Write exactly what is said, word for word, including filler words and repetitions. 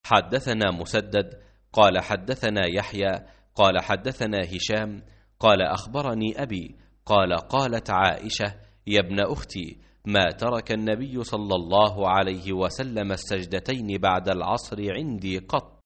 حدثنا مسدد قال حدثنا يحيى قال حدثنا هشام قال أخبرني أبي قال قالت عائشة يا ابن أختي ما ترك النبي صلى الله عليه وسلم السجدتين بعد العصر عندي قط.